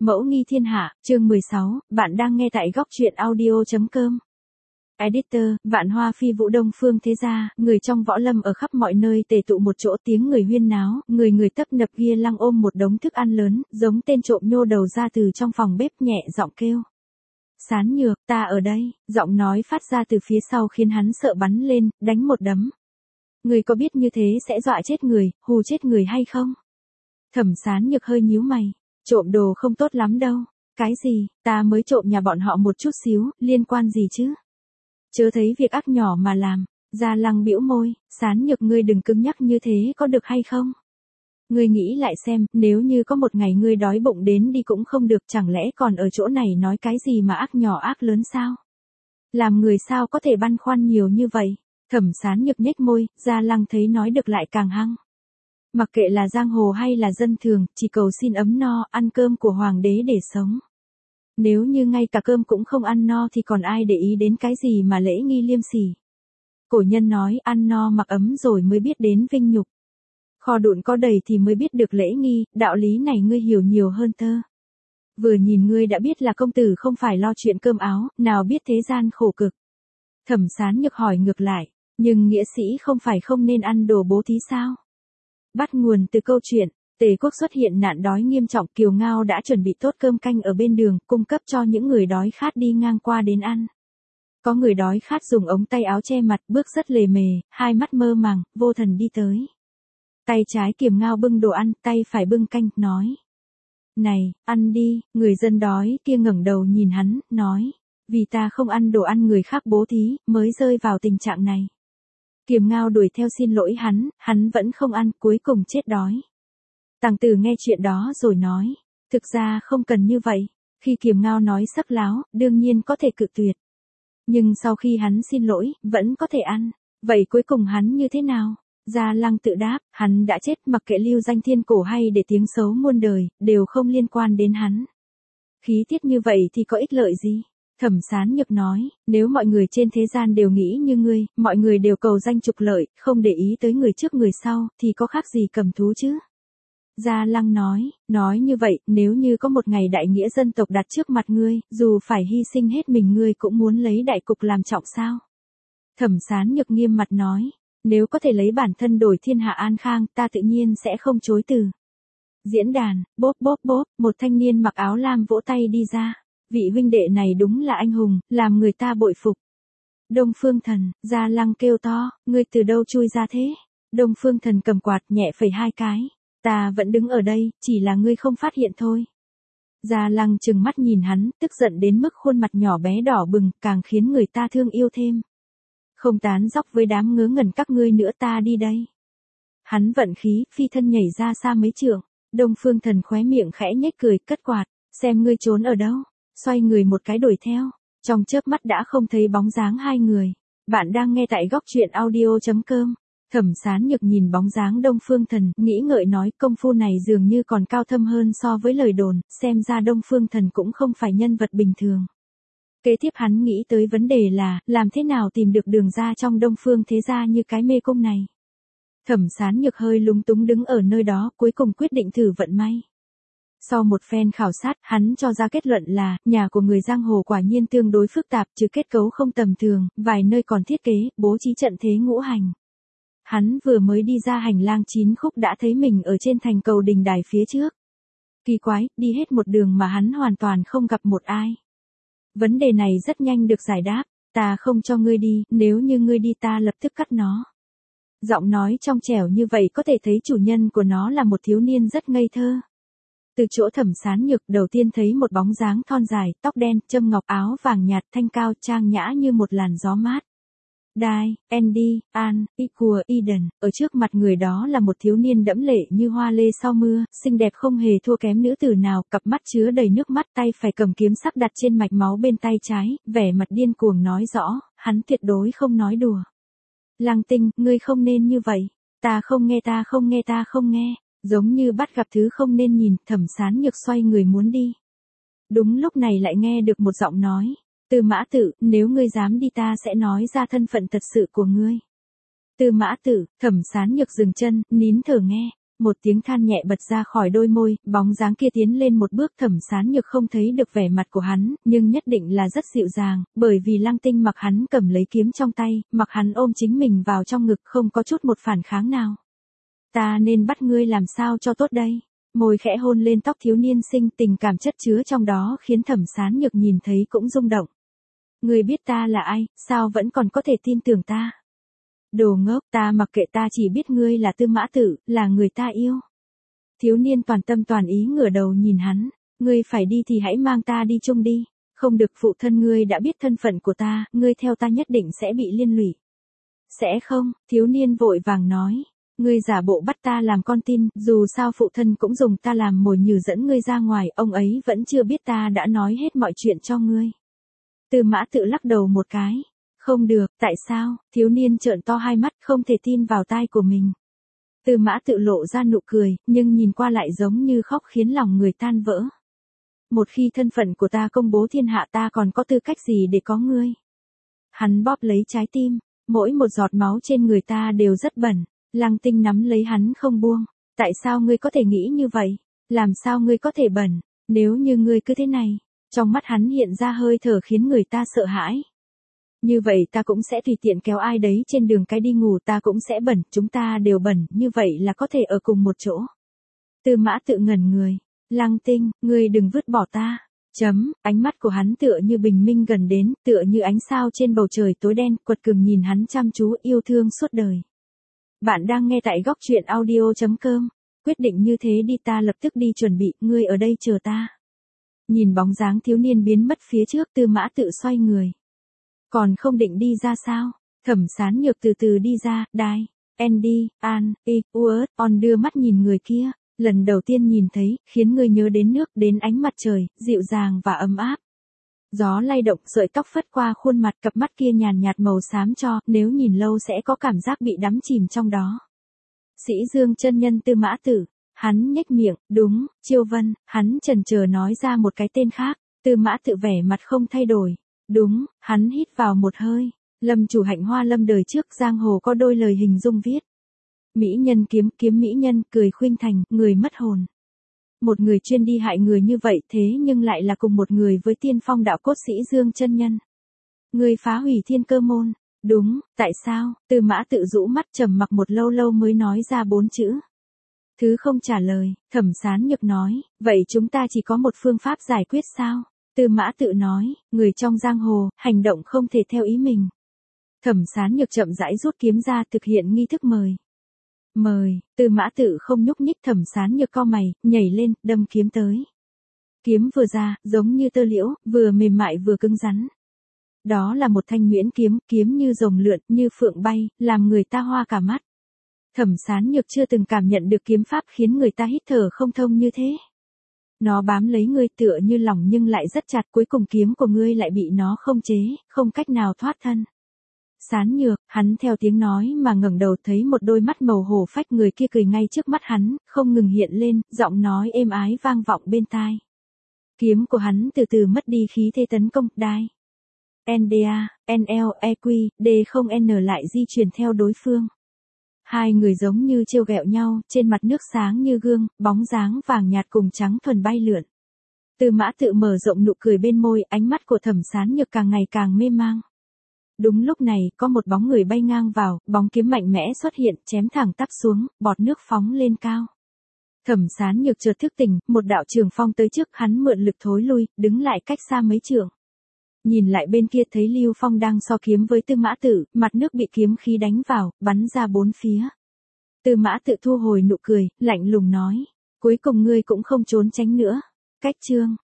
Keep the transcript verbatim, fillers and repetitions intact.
Mẫu nghi thiên hạ, chương mười sáu, bạn đang nghe tại góc truyện audio chấm com. Editor, Vạn Hoa Phi Vũ Đông Phương Thế Gia, người trong võ lâm ở khắp mọi nơi tề tụ một chỗ, tiếng người huyên náo, người người tấp nập ghia lăng ôm một đống thức ăn lớn, giống tên trộm nhô đầu ra từ trong phòng bếp, nhẹ giọng kêu. Sán Nhược, ta ở đây, giọng nói phát ra từ phía sau khiến hắn sợ bắn lên, đánh một đấm. Người có biết như thế sẽ dọa chết người, hù chết người hay không? Thẩm Sán Nhược hơi nhíu mày. Trộm đồ không tốt lắm đâu. Cái gì, ta mới trộm nhà bọn họ một chút xíu, liên quan gì chứ? Chớ thấy việc ác nhỏ mà làm. Gia Lăng bĩu môi, Sán Nhược, ngươi đừng cứng nhắc như thế có được hay không? Ngươi nghĩ lại xem, nếu như có một ngày ngươi đói bụng đến đi cũng không được, chẳng lẽ còn ở chỗ này nói cái gì mà ác nhỏ ác lớn sao? Làm người sao có thể băn khoăn nhiều như vậy? Thẩm Sán Nhược nhếch môi, Gia Lăng thấy nói được lại càng hăng. Mặc kệ là giang hồ hay là dân thường, chỉ cầu xin ấm no, ăn cơm của hoàng đế để sống. Nếu như ngay cả cơm cũng không ăn no thì còn ai để ý đến cái gì mà lễ nghi liêm sỉ. Cổ nhân nói, ăn no mặc ấm rồi mới biết đến vinh nhục. Kho đụn có đầy thì mới biết được lễ nghi, đạo lý này ngươi hiểu nhiều hơn tơ. Vừa nhìn ngươi đã biết là công tử không phải lo chuyện cơm áo, nào biết thế gian khổ cực. Thẩm Sán Nhược hỏi ngược lại, nhưng nghĩa sĩ không phải không nên ăn đồ bố thí sao? Bắt nguồn từ câu chuyện, Tề quốc xuất hiện nạn đói nghiêm trọng, Kiều Ngao đã chuẩn bị tốt cơm canh ở bên đường, cung cấp cho những người đói khát đi ngang qua đến ăn. Có người đói khát dùng ống tay áo che mặt, bước rất lề mề, hai mắt mơ màng, vô thần đi tới. Tay trái Kiều Ngao bưng đồ ăn, tay phải bưng canh, nói. Này, ăn đi, người dân đói kia ngẩng đầu nhìn hắn, nói. Vì ta không ăn đồ ăn người khác bố thí, mới rơi vào tình trạng này. Kiều Ngao đuổi theo xin lỗi hắn, hắn vẫn không ăn, cuối cùng chết đói. Tàng Tử nghe chuyện đó rồi nói, thực ra không cần như vậy. Khi Kiều Ngao nói sắc láo, đương nhiên có thể cự tuyệt. Nhưng sau khi hắn xin lỗi, vẫn có thể ăn. Vậy cuối cùng hắn như thế nào? Gia Lăng tự đáp, hắn đã chết, mặc kệ lưu danh thiên cổ hay để tiếng xấu muôn đời, đều không liên quan đến hắn. Khí tiết như vậy thì có ích lợi gì? Thẩm Sán Nhược nói, nếu mọi người trên thế gian đều nghĩ như ngươi, mọi người đều cầu danh trục lợi, không để ý tới người trước người sau, thì có khác gì cầm thú chứ? Gia Lăng nói, nói như vậy, nếu như có một ngày đại nghĩa dân tộc đặt trước mặt ngươi, dù phải hy sinh hết mình ngươi cũng muốn lấy đại cục làm trọng sao? Thẩm Sán Nhược nghiêm mặt nói, nếu có thể lấy bản thân đổi thiên hạ an khang, ta tự nhiên sẽ không chối từ. Diễn đàn, bốp bốp bốp, một thanh niên mặc áo lam vỗ tay đi ra. Vị huynh đệ này đúng là anh hùng, làm người ta bội phục. Đông Phương Thần, Gia Lăng kêu to, ngươi từ đâu chui ra thế? Đông Phương Thần cầm quạt nhẹ phẩy hai cái. Ta vẫn đứng ở đây, chỉ là ngươi không phát hiện thôi. Gia Lăng trừng mắt nhìn hắn, tức giận đến mức khuôn mặt nhỏ bé đỏ bừng, càng khiến người ta thương yêu thêm. Không tán dóc với đám ngớ ngẩn các ngươi nữa, ta đi đây. Hắn vận khí, phi thân nhảy ra xa mấy trượng. Đông Phương Thần khóe miệng khẽ nhếch cười, cất quạt, xem ngươi trốn ở đâu. Xoay người một cái đuổi theo, trong chớp mắt đã không thấy bóng dáng hai người. Bạn đang nghe tại góc truyện audio chấm com. Thẩm Sán Nhược nhìn bóng dáng Đông Phương Thần, nghĩ ngợi nói, công phu này dường như còn cao thâm hơn so với lời đồn, xem ra Đông Phương Thần cũng không phải nhân vật bình thường. Kế tiếp hắn nghĩ tới vấn đề là, làm thế nào tìm được đường ra trong Đông Phương Thế Gia như cái mê cung này. Thẩm Sán Nhược hơi lúng túng đứng ở nơi đó, cuối cùng quyết định thử vận may. Sau một phen khảo sát, hắn cho ra kết luận là, nhà của người giang hồ quả nhiên tương đối phức tạp, chứ kết cấu không tầm thường, vài nơi còn thiết kế, bố trí trận thế ngũ hành. Hắn vừa mới đi ra hành lang chín khúc đã thấy mình ở trên thành cầu đình đài phía trước. Kỳ quái, đi hết một đường mà hắn hoàn toàn không gặp một ai. Vấn đề này rất nhanh được giải đáp, ta không cho ngươi đi, nếu như ngươi đi ta lập tức cắt nó. Giọng nói trong trẻo như vậy có thể thấy chủ nhân của nó là một thiếu niên rất ngây thơ. Từ chỗ Thẩm Sán Nhược đầu tiên thấy một bóng dáng thon dài, tóc đen, châm ngọc, áo vàng nhạt, thanh cao, trang nhã như một làn gió mát. Dai, Andy, An, Ikua, Eden, ở trước mặt người đó là một thiếu niên đẫm lệ như hoa lê sau mưa, xinh đẹp không hề thua kém nữ tử nào, cặp mắt chứa đầy nước mắt, tay phải cầm kiếm sắc đặt trên mạch máu bên tay trái, vẻ mặt điên cuồng nói rõ, hắn tuyệt đối không nói đùa. Lăng Tinh, ngươi không nên như vậy, ta không nghe ta không nghe ta không nghe. Giống như bắt gặp thứ không nên nhìn, Thẩm Sán Nhược xoay người muốn đi. Đúng lúc này lại nghe được một giọng nói, Tư Mã Tử, nếu ngươi dám đi ta sẽ nói ra thân phận thật sự của ngươi. Tư Mã Tử, Thẩm Sán Nhược dừng chân, nín thở nghe. Một tiếng than nhẹ bật ra khỏi đôi môi, bóng dáng kia tiến lên một bước. Thẩm Sán Nhược không thấy được vẻ mặt của hắn, nhưng nhất định là rất dịu dàng, bởi vì Lăng Tinh mặc hắn cầm lấy kiếm trong tay, mặc hắn ôm chính mình vào trong ngực không có chút một phản kháng nào. Ta nên bắt ngươi làm sao cho tốt đây? Môi khẽ hôn lên tóc thiếu niên sinh, tình cảm chất chứa trong đó khiến Thẩm Sán Nhược nhìn thấy cũng rung động. Ngươi biết ta là ai, sao vẫn còn có thể tin tưởng ta? Đồ ngốc, ta mặc kệ, ta chỉ biết ngươi là Tư Mã Tử, là người ta yêu. Thiếu niên toàn tâm toàn ý ngửa đầu nhìn hắn, ngươi phải đi thì hãy mang ta đi chung đi, không được, phụ thân ngươi đã biết thân phận của ta, ngươi theo ta nhất định sẽ bị liên lụy. Sẽ không, thiếu niên vội vàng nói, ngươi giả bộ bắt ta làm con tin, dù sao phụ thân cũng dùng ta làm mồi nhử dẫn ngươi ra ngoài, ông ấy vẫn chưa biết ta đã nói hết mọi chuyện cho ngươi. Tư Mã Tự lắc đầu một cái. Không được, tại sao? Thiếu niên trợn to hai mắt, không thể tin vào tai của mình. Tư Mã Tự lộ ra nụ cười, nhưng nhìn qua lại giống như khóc khiến lòng người tan vỡ. Một khi thân phận của ta công bố thiên hạ, ta còn có tư cách gì để có ngươi? Hắn bóp lấy trái tim, mỗi một giọt máu trên người ta đều rất bẩn. Lăng Tinh nắm lấy hắn không buông. Tại sao ngươi có thể nghĩ như vậy? Làm sao ngươi có thể bẩn? Nếu như ngươi cứ thế này. Trong mắt hắn hiện ra hơi thở khiến người ta sợ hãi. Như vậy ta cũng sẽ tùy tiện kéo ai đấy trên đường cái đi ngủ, ta cũng sẽ bẩn, chúng ta đều bẩn, như vậy là có thể ở cùng một chỗ. Tư Mã Tự ngẩn người. Lăng Tinh, ngươi đừng vứt bỏ ta. Chấm, ánh mắt của hắn tựa như bình minh gần đến, tựa như ánh sao trên bầu trời tối đen, quật cường nhìn hắn chăm chú, yêu thương suốt đời. Bạn đang nghe tại góc truyện audio chấm com. Quyết định như thế đi, ta lập tức đi chuẩn bị, ngươi ở đây chờ ta. Nhìn bóng dáng thiếu niên biến mất phía trước, Tư Mã Tự xoay người. Còn không định đi ra sao? Thẩm Sán Nhược từ từ đi ra, đai, Andy, An, I, Uert, On đưa mắt nhìn người kia, lần đầu tiên nhìn thấy, khiến người nhớ đến nước, đến ánh mặt trời, dịu dàng và ấm áp. Gió lay động, sợi tóc phất qua khuôn mặt, cặp mắt kia nhàn nhạt màu xám cho, nếu nhìn lâu sẽ có cảm giác bị đắm chìm trong đó. Sĩ Dương chân nhân Tư Mã Tử, hắn nhếch miệng, đúng, Chiêu Vân, hắn chần chờ nói ra một cái tên khác, Tư Mã Tự vẻ mặt không thay đổi. Đúng, hắn hít vào một hơi. Lâm chủ Hạnh Hoa Lâm đời trước giang hồ có đôi lời hình dung viết. Mỹ nhân kiếm, kiếm mỹ nhân, cười khuynh thành, người mất hồn. Một người chuyên đi hại người như vậy thế nhưng lại là cùng một người với tiên phong đạo cốt Sĩ Dương chân nhân. Người phá hủy thiên cơ môn. Đúng, tại sao? Tư Mã Tự rũ mắt trầm mặc một lâu lâu mới nói ra bốn chữ. Thứ không trả lời, Thẩm Sán Nhược nói, vậy chúng ta chỉ có một phương pháp giải quyết sao? Tư Mã Tự nói, người trong giang hồ, hành động không thể theo ý mình. Thẩm Sán Nhược chậm rãi rút kiếm ra thực hiện nghi thức mời. Mời, Tư Mã Tự không nhúc nhích, Thẩm Sán Nhược cau mày, nhảy lên, đâm kiếm tới. Kiếm vừa ra, giống như tơ liễu, vừa mềm mại vừa cứng rắn. Đó là một thanh Nguyễn kiếm, kiếm như rồng lượn, như phượng bay, làm người ta hoa cả mắt. Thẩm Sán Nhược chưa từng cảm nhận được kiếm pháp khiến người ta hít thở không thông như thế. Nó bám lấy ngươi tựa như lỏng nhưng lại rất chặt, cuối cùng kiếm của ngươi lại bị nó không chế, không cách nào thoát thân. Sán Nhược, hắn theo tiếng nói mà ngẩng đầu thấy một đôi mắt màu hổ phách, người kia cười ngay trước mắt hắn, không ngừng hiện lên, giọng nói êm ái vang vọng bên tai. Kiếm của hắn từ từ mất đi khí thế tấn công, đai. en đê a, en lờ, e quy, D không N lại di chuyển theo đối phương. Hai người giống như trêu ghẹo nhau, trên mặt nước sáng như gương, bóng dáng vàng nhạt cùng trắng thuần bay lượn. Tư Mã Tự mở rộng nụ cười bên môi, ánh mắt của Thẩm Sán Nhược càng ngày càng mê mang. Đúng lúc này, có một bóng người bay ngang vào, bóng kiếm mạnh mẽ xuất hiện, chém thẳng tắp xuống, bọt nước phóng lên cao. Thẩm Sán Nhược chợt thức tỉnh, một đạo trường phong tới trước, hắn mượn lực thối lui, đứng lại cách xa mấy trượng. Nhìn lại bên kia thấy Lưu Phong đang so kiếm với Tư Mã Tự, mặt nước bị kiếm khí đánh vào, bắn ra bốn phía. Tư Mã Tự thu hồi nụ cười, lạnh lùng nói, cuối cùng ngươi cũng không trốn tránh nữa. Cách chương,